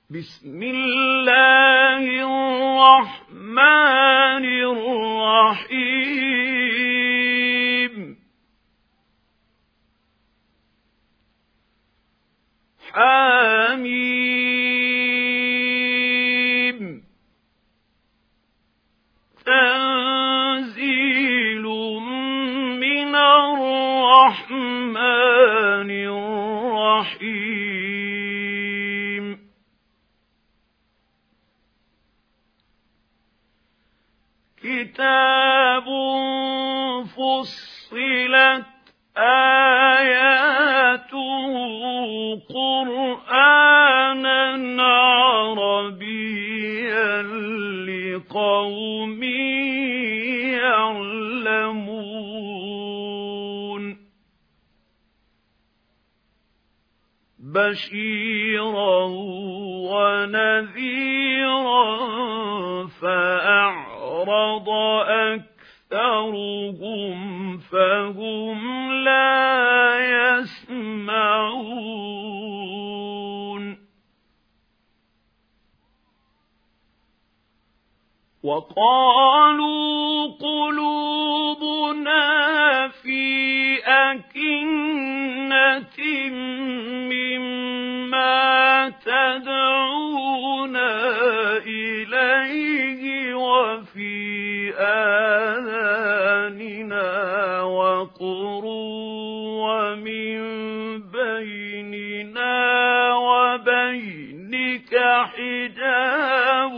بسم الله الرحمن الرحيم حميم تنزيل من الرحمن الرحيم كتاب فصلت آياته قرآنا عربيا لقوم يعلمون بشيرا ونذيرا فأعرض أكثرهم فهم لا يسمعون وقالوا قلوبنا في أكنة مما تدعونا إليه وفي آذاننا وقر ومن بيننا وبينك حجاب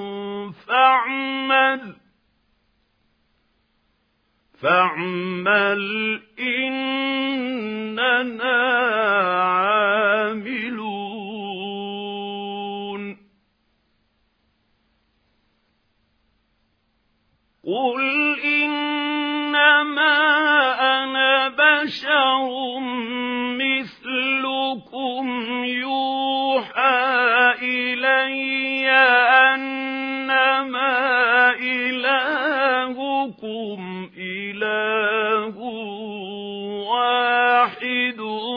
فاعمل إننا عاملون قل إنما أنا بشر مثلكم يوحى إلي أنما إلهكم إله واحد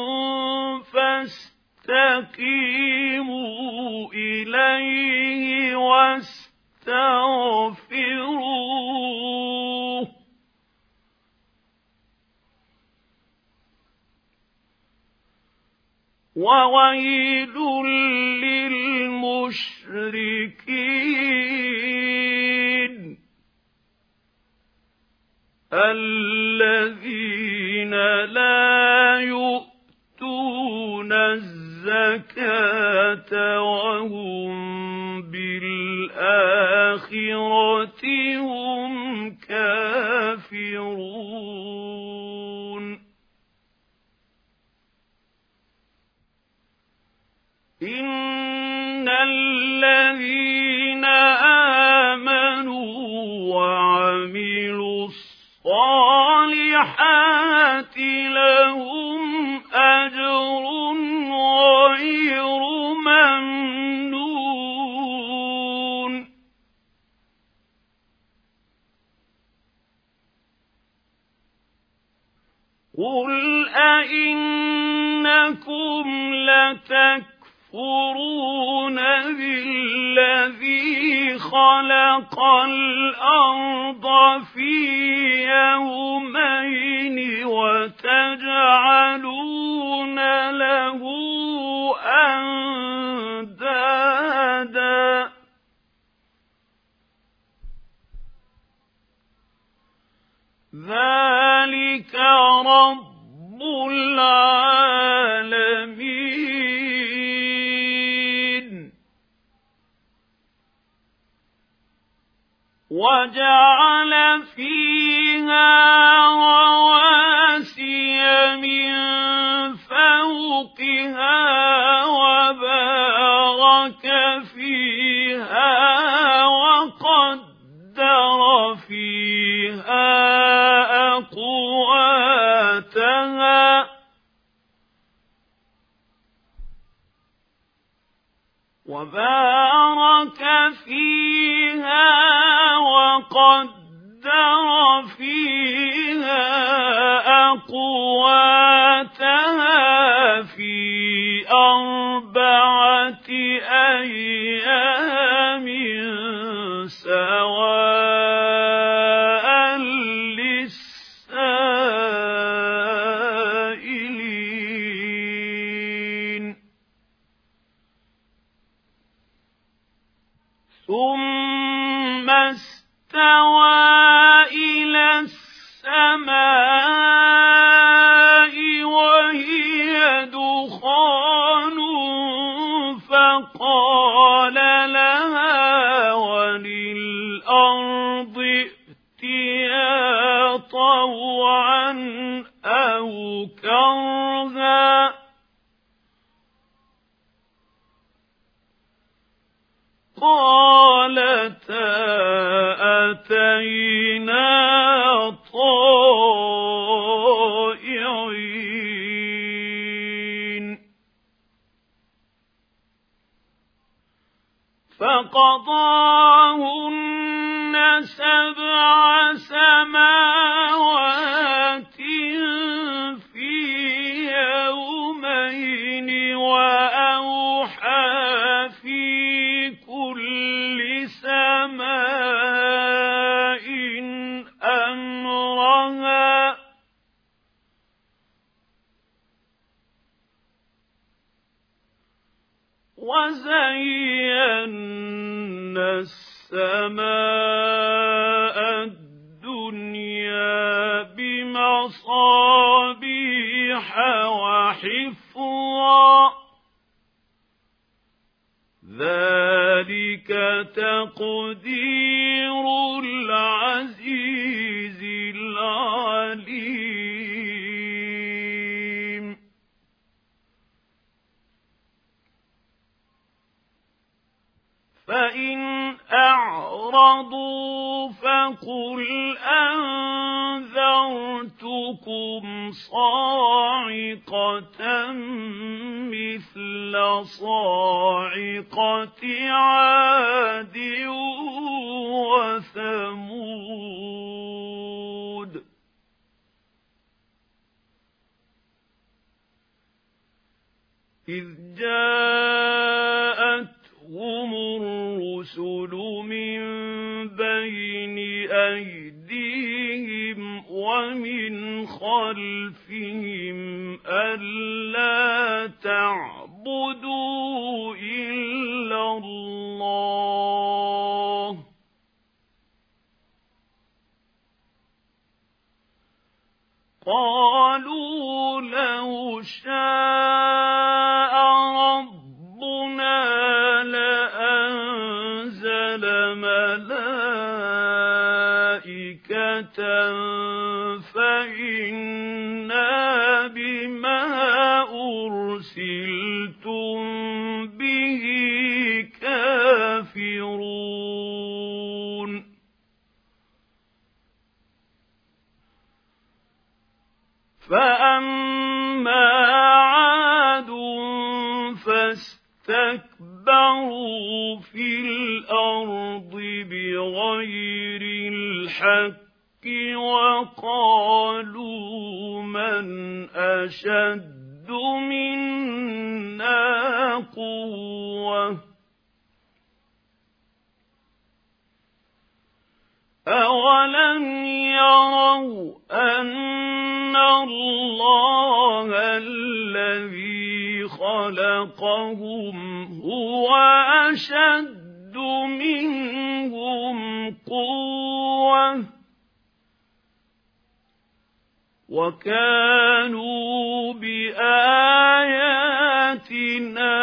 فاستقيموا إليه واستغفروه وويل للمشركين الذين لا يؤتون الزكاة وهم بالآخرة هم كافرون إن الذين آمنوا وعملوا الصالحات لهم أجر غير ممنون قل أئنكم لتكفرون بالذي خلق الأرض في يومين وتجعلون له أندادا ذلك رب العالمين وجعل فيها رواسي من فوقها وبارك فيها وقدر فيها أقواتها وقدر فيها أقواتها في 4 أيام ثم استوى إلى السماء وهي دخان فقال لها وللأرض ائتيا طوعا أو كرها قالتا أتينا طائعين فقضاهن 7 سماوات في يومين وأوحى في كل سماء أمرها وزينا السماء الدنيا بمصابيح وحفظا ذلك تقدير العزيز العليم فإن أعرضوا فقل أنذرتكم صاعقة مثل صاعقة عاد وثمود إذ جاءتهم الرسل من بين أيديهم ومن خلفهم ألا تعبدوا إلا الله قالوا لو شاء ربنا لأنزل ملائكة فإنا بما أرسلتم به كافرون فأما عاد فاستكبروا في الأرض بغير الحق وقالوا من أشد منا قوة أولم يروا أن الله الذي خلقهم هو أشد منهم قوة وكانوا بآياتنا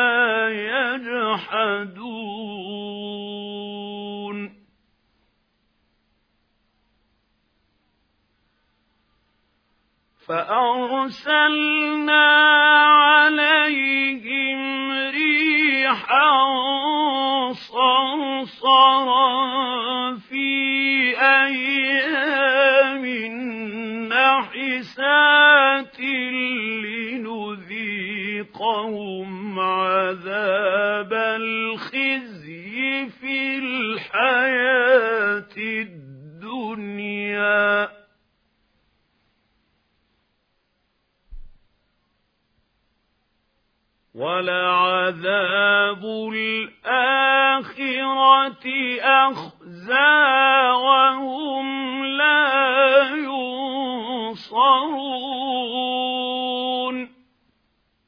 يجحدون فأرسلنا عليهم ريحا صرصرا في أيام نحسات لنذيقهم عذاب الخزي في الحياة الدنيا ولعذاب الآخرة أخزى وهم لا ينصرون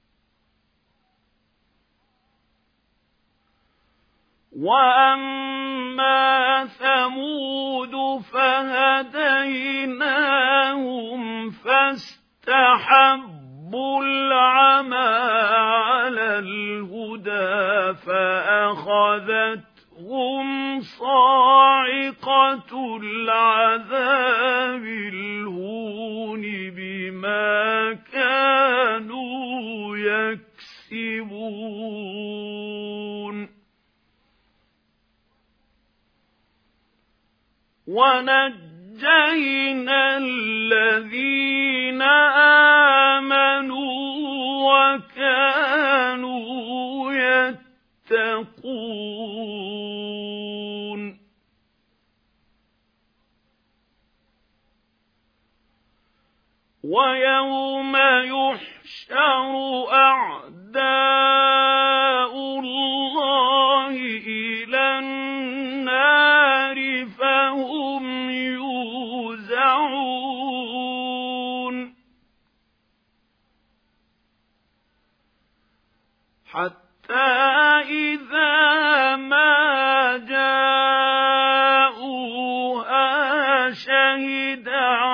وأما وأما ثمود فهديناهم فاستحبوا العمى على الهدى فأخذتهم صاعقة العذاب الهون بما كانوا يكسبون ونجينا الذين آمنوا وكانوا يتقون ويوم يحشر أعداء الله إلى النار فهم يوزعون حتى إذا ما جاءوها شهد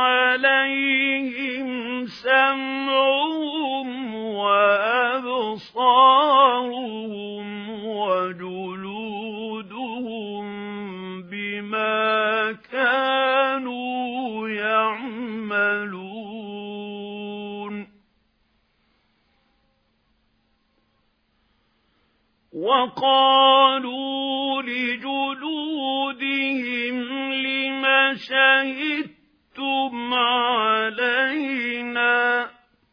عليهم سمعهم وأبصارهم وجلودهم بما كانوا يعملون وقالوا لجلودهم لم شهدتم علينا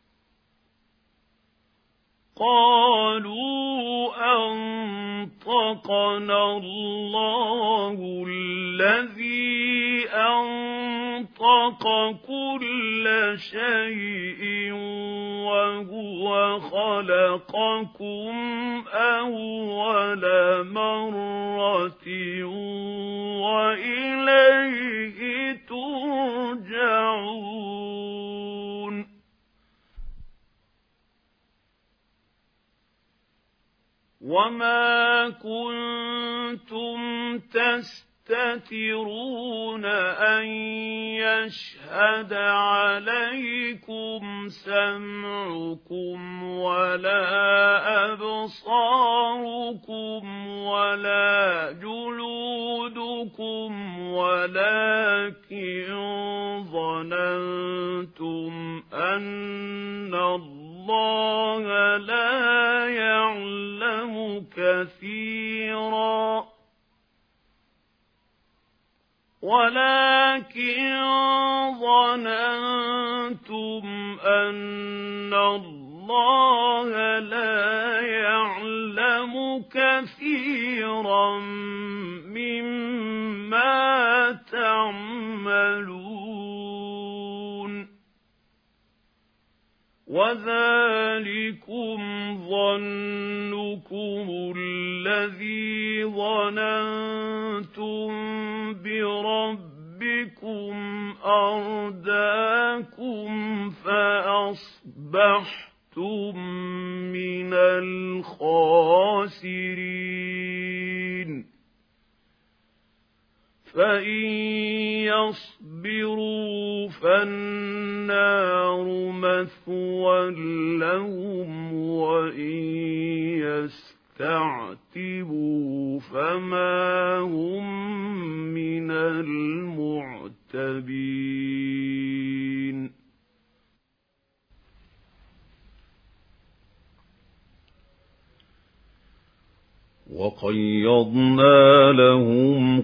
قالوا أنطقنا الله الذي أنطق كل شيء وهو خلقكم أول مرة وإليه ترجعون وما كنتم تستترون أن يشهد عليكم سمعكم ولا أبصاركم ولا جلودكم ولكن ظننتم أن الله لا يعلم كثيرا ولكن ظننتم أن الله لا يعلم كثيرا مما تعملون وذلكم ظنكم الذي ظننتم بربكم أرداكم فأصبحتم من الخاسرين فإن يصبروا فالنار مثوى لهم وإن يستعتبوا فما هم من المعتبين وقيضنا لهم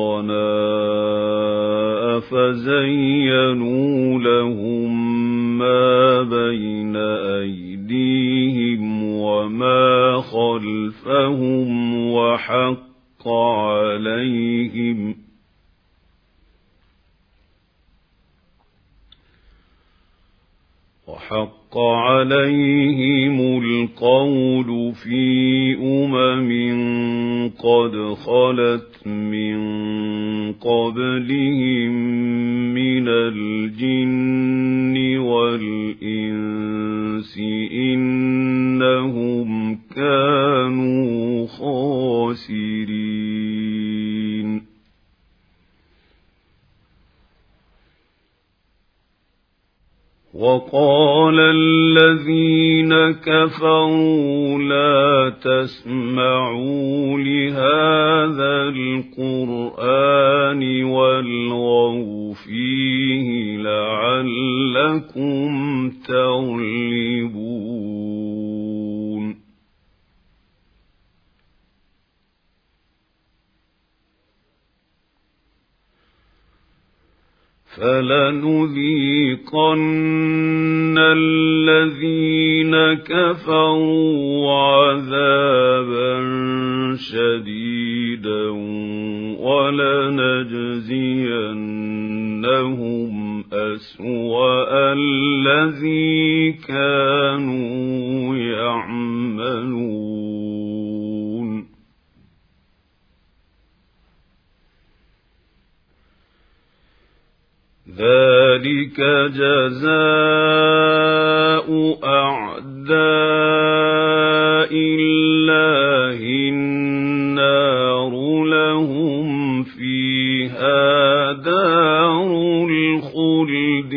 قرناء فزينوا لهم ما بين أيديهم وما خلفهم وحق عليهم القول في قد خلت من قبلهم من الجن والإنس إنهم كانوا خاسرين وقال الذين كفروا لا تسمعوا لهذا القرآن والغوا فيه لعلكم تغلبون فلنذيقن الذين كفروا عذابا شديدا ولنجزينهم أسوأ الذي كانوا يعملون ذلك جزاء أعداء الله النار لهم فيها دار الخلد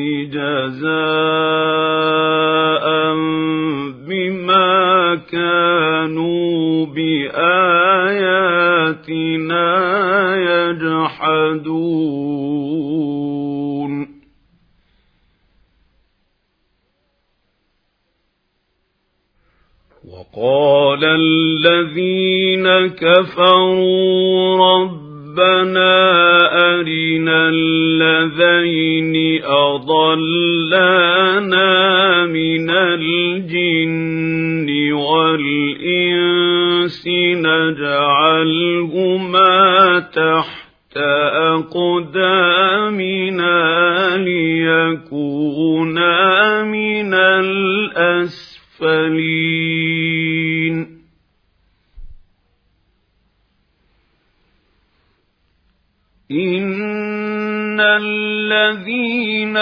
جزاء بما كانوا بآياتنا يجحدون وقال الذين كفروا ربنا أرنا الذين أضلانا من الجن والإنس نجعلهما تحت أقدامنا ليكونا من الأسفلين إن الذين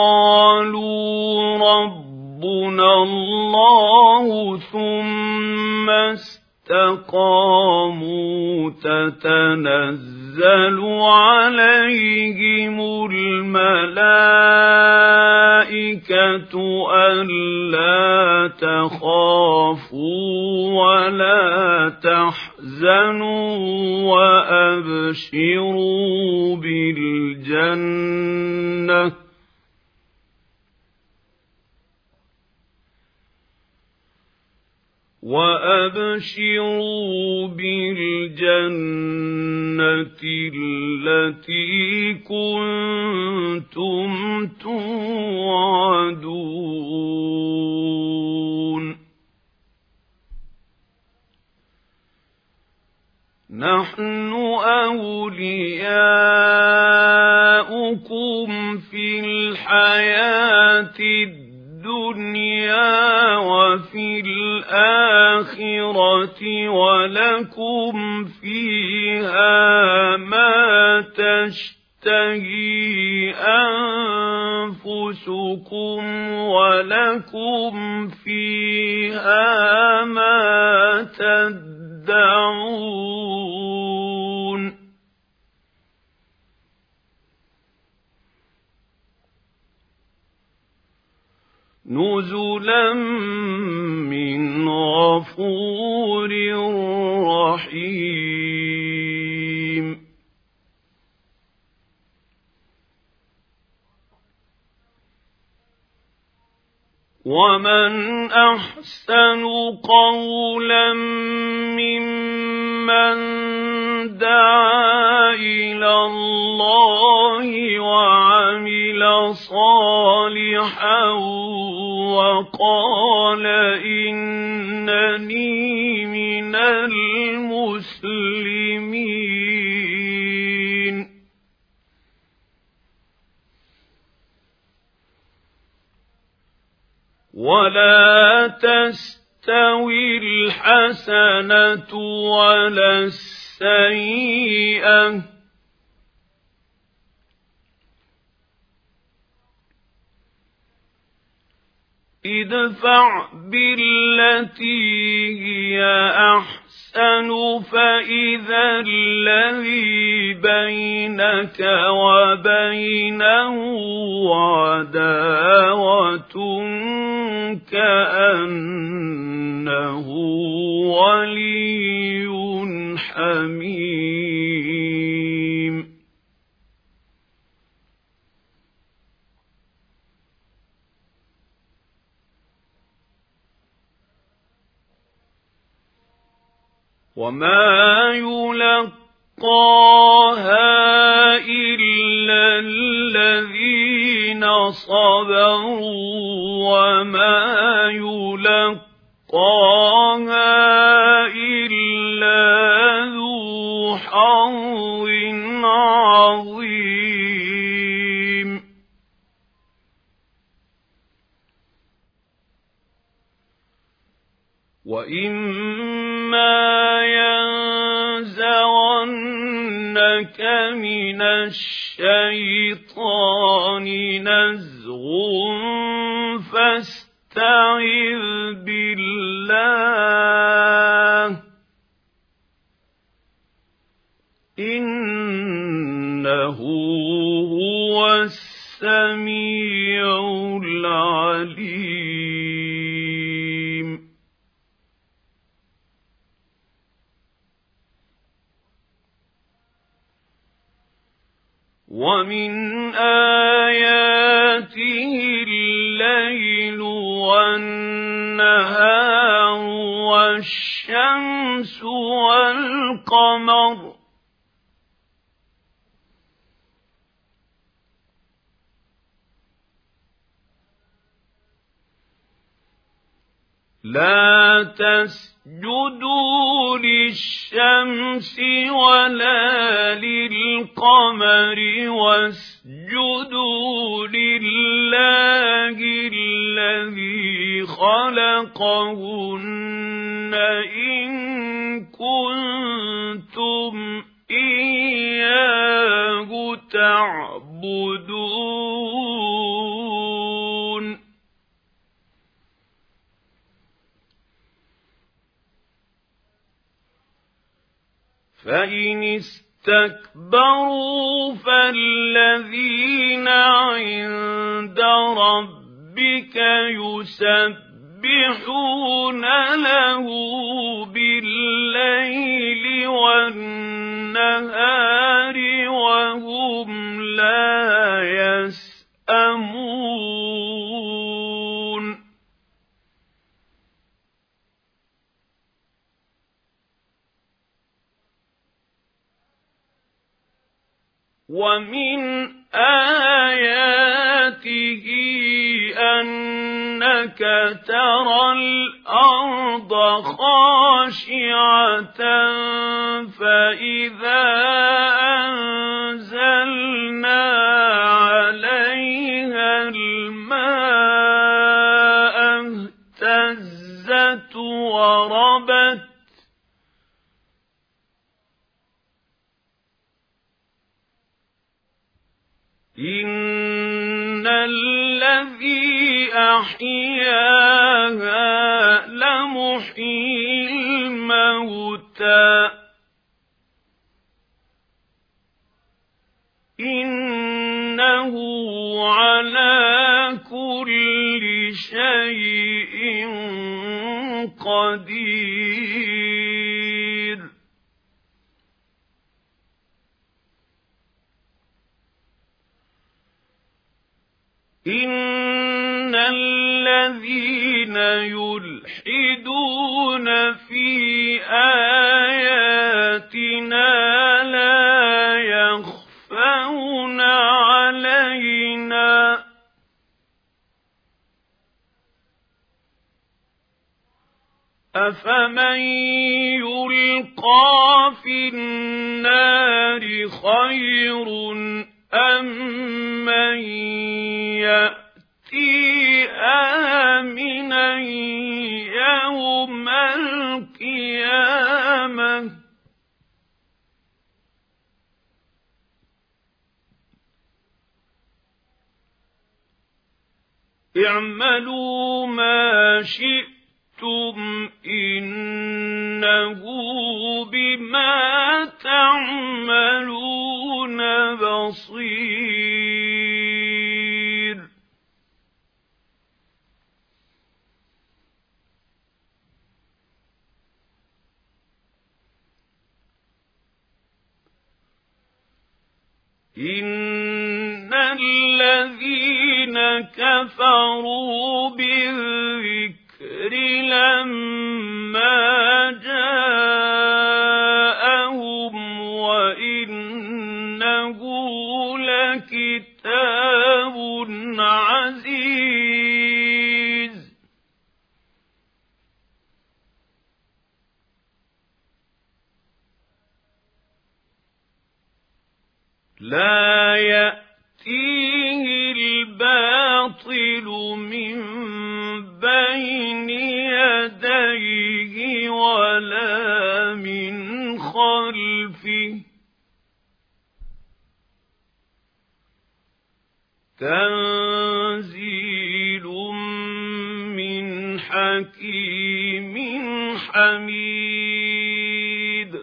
قالوا ربنا الله ثم استقاموا تتنزل عليهم الملائكة ألا تخافوا ولا تحزنوا وأبشروا بالجنة التي كنتم توعدون نحن أولياؤكم في الحياة الدنيا وفي الآخرة ولكم فيها ما تشتهي أنفسكم ولكم فيها ما تدعون نزلا من غفور رحيم ومن أحسن قولا ممن دعا إلى الله وعمل صالحا وقال إنني من المسلمين ولا تستوي الحسنة ولا السيئة ادفع بالتي هي أحسن فإذا الذي بينك وبينه عداوة وَلِيٌّ حَمِيمٌ وَمَا يُلَقَّاهَا إِلَّا الَّذِينَ صَبَرُوا وَمَا يُلَقَّاهَا إِلَّا ذُو حَظٍّ عَظِيمٍ وَإِمَّا يَنزَغَنَّكَ مِنَ الشَّيْطَانِ نَزْغٌ فَاسْتَعِذْ بِاللَّهِ ۖ إِنَّهُ هُوَ السَّمِيعُ الْعَلِيمُ وَمِنْ آيَاتِهِ اللَّيْلُ وَالنَّهَارُ وَالشَّمْسُ وَالْقَمَرُ لَا تَسْجُدُوا لِلشَّمْسِ وَلَا لِلْقَمَرِ وَاسْجُدُوا لِلَّهِ الَّذِي خَلَقَهُنَّ إِن كُنتُمْ إِيَّاهُ تَعْبُدُونَ فَإِنِ اسْتَكْبَرُوا فَالَّذِينَ عِندَ رَبِّكَ يُسَبِّحُونَ لَهُ بِاللَّيْلِ وَالنَّهَارِ وَهُمْ لَا يَسْأَمُونَ وَمِنْ آيَاتِهِ أَنَّكَ تَرَى الْأَرْضَ خَاشِعَةً فَإِذَا أَنزَلْنَا عَلَيْهَا الْمَاءَ اهْتَزَّتْ وَرَبَتْ إِنَّ الَّذِي أَحْيَاهَا لَمُحْيِي الْمَوْتَى إِنَّهُ عَلَى كُلِّ شَيْءٍ قَدِيرٌ إِنَّ الَّذِينَ يُلْحِدُونَ فِي آيَاتِنَا لَا يَخْفَوْنَ عَلَيْنَا أَفَمَن يُلْقَىٰ فِي النَّارِ خَيْرٌ أَم مَّن يَأْتِي آمِنًا يَوْمَ الْقِيَامَةِ اعْمَلُوا مَا شِئْتُمْ إِنَّهُ بِمَا تَعْمَلُونَ بَصِيرٌ إن الذين كفروا بالذكر لما جاءهم وإنه لكتاب عزيز لا يأتيه الباطل من بين يديه ولا من خلفه تنزيل من حكيم حميد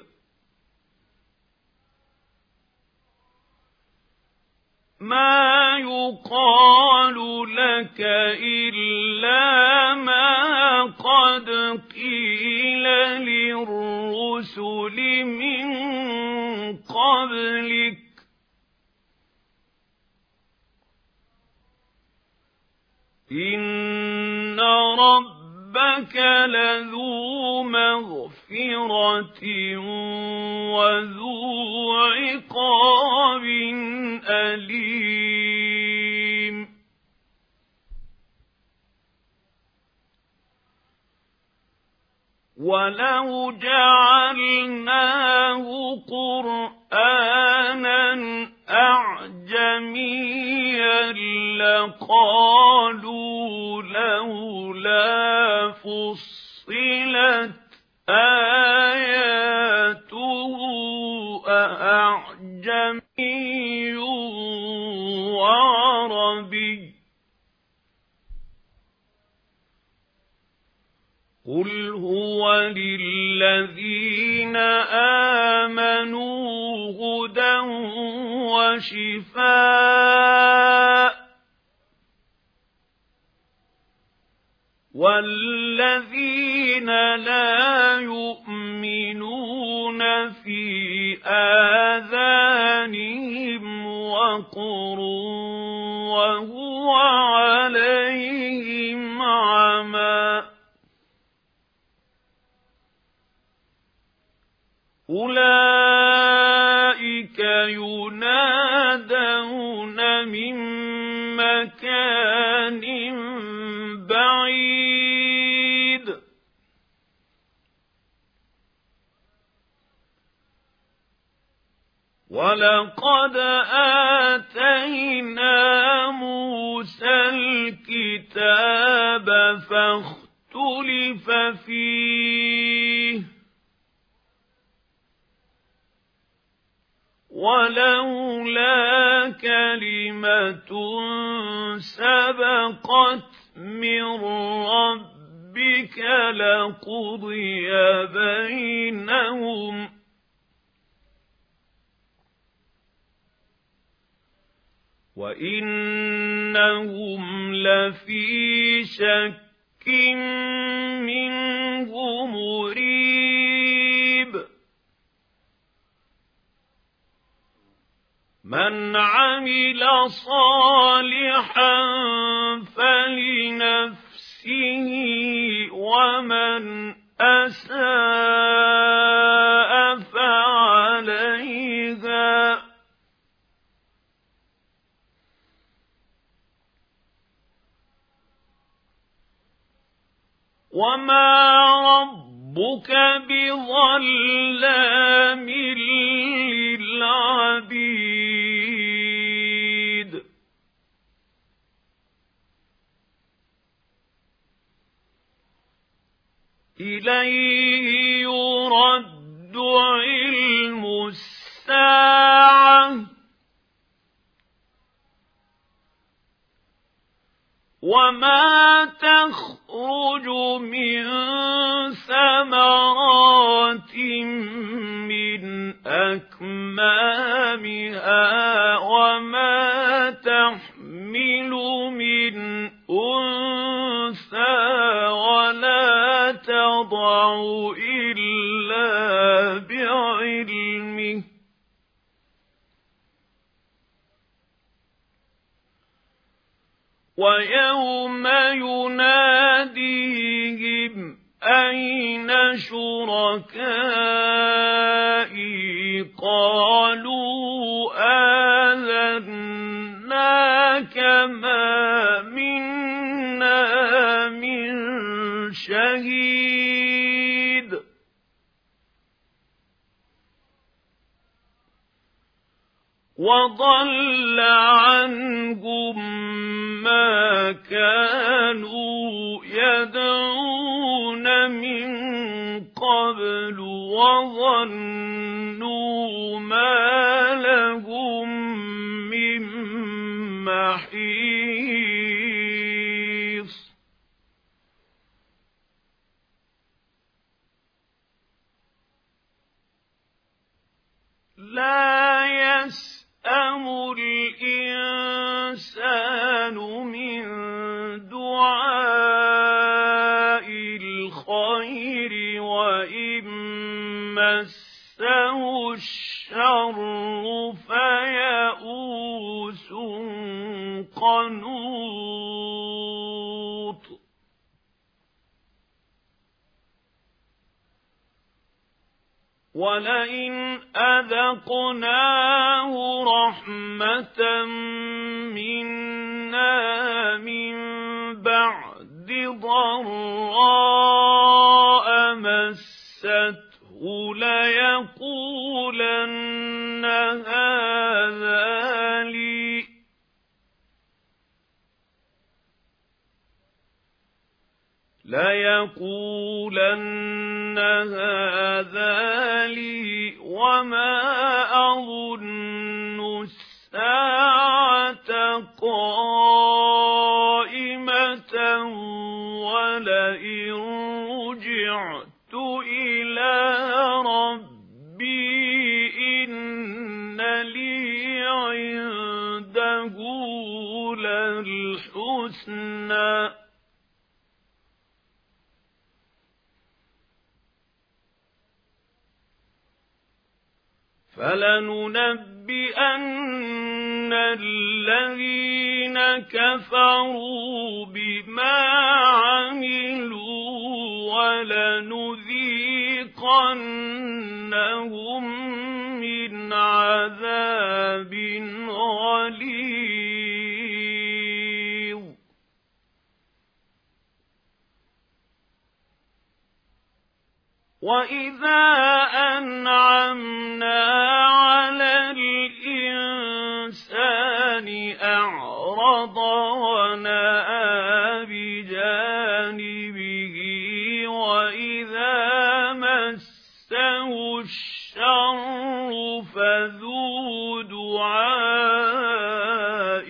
ما يقال لك إلا ما قد قيل للرسل من قبلك إن ربك لذو مغفرة وذو عقاب أليم ولو جعلناه قرآنا أعجميا لقالوا لولا فصلت آياته أعجمي وعربي قل هو للذين آمنوا هدى وشفاء والذين لا يؤمنون في آذانهم وقر وهو عليهم عمى أولئك ينادون من مكان بعيد ولقد آتينا موسى الكتاب فاختلف فيه ولولا كلمة سبقت من ربك لقضي بينهم وإنهم لفي شك منه مريب من عمل صالحا فلنفسه ومن أساء فعليها وما ربك بظلام للعبيد إليه يرد علم الساعة وما تخرج من ثمرات من أكمامها وما تحمل من أنثى ولا تضع إلا بعلمه ويوم يناديهم أين شركائي قالوا آذناك ما منا من شهيد وضل عنهم ما كانوا يدعون من قبل وظنوا ما لهم من محيص لا يسأم الإنسان من دعاء الخير وإن مسه الشر فيئوس قنوط ولئن أذقناه رحمة منا من بعد ضراء مسته ليقولن هذا لي وما أظن الساعة قائمة ولئن رجعت إلى ربي إن لي عنده للحسنى فلننبئن الذين كفروا بما عملوا ولنذيقنهم من عذاب غليظ وإذا أنعمنا على الإنسان أعرض ونأى بجانبه وإذا مسه الشر فذو دعاء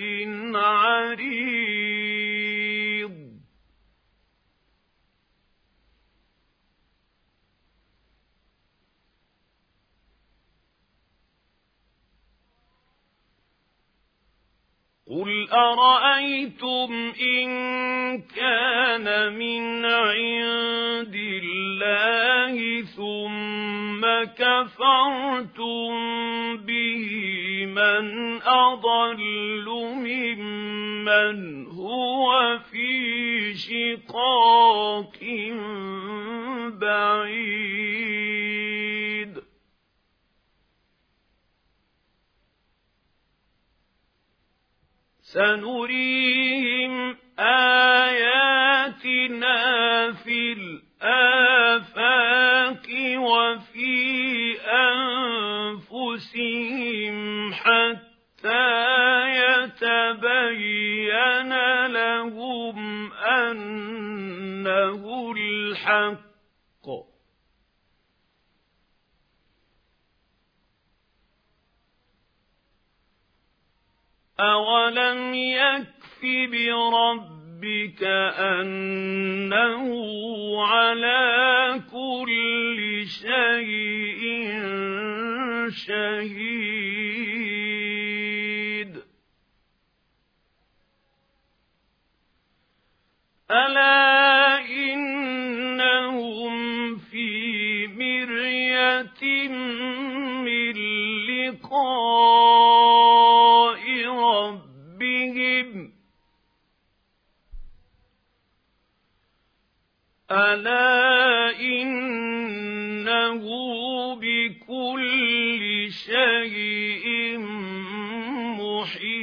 عريض قل أرأيتم إن كان من عند الله ثم كفرتم به من أضل ممن هو في شقاق بعيد سنريهم آياتنا في الآفاق وفي أنفسهم حتى يتبين لهم أنه الحق أولم يكف بربك أنه على كل شيء شهيد ألا إنهم في مرية من لقاء ربهم ألا إنه بكل شيء محيط.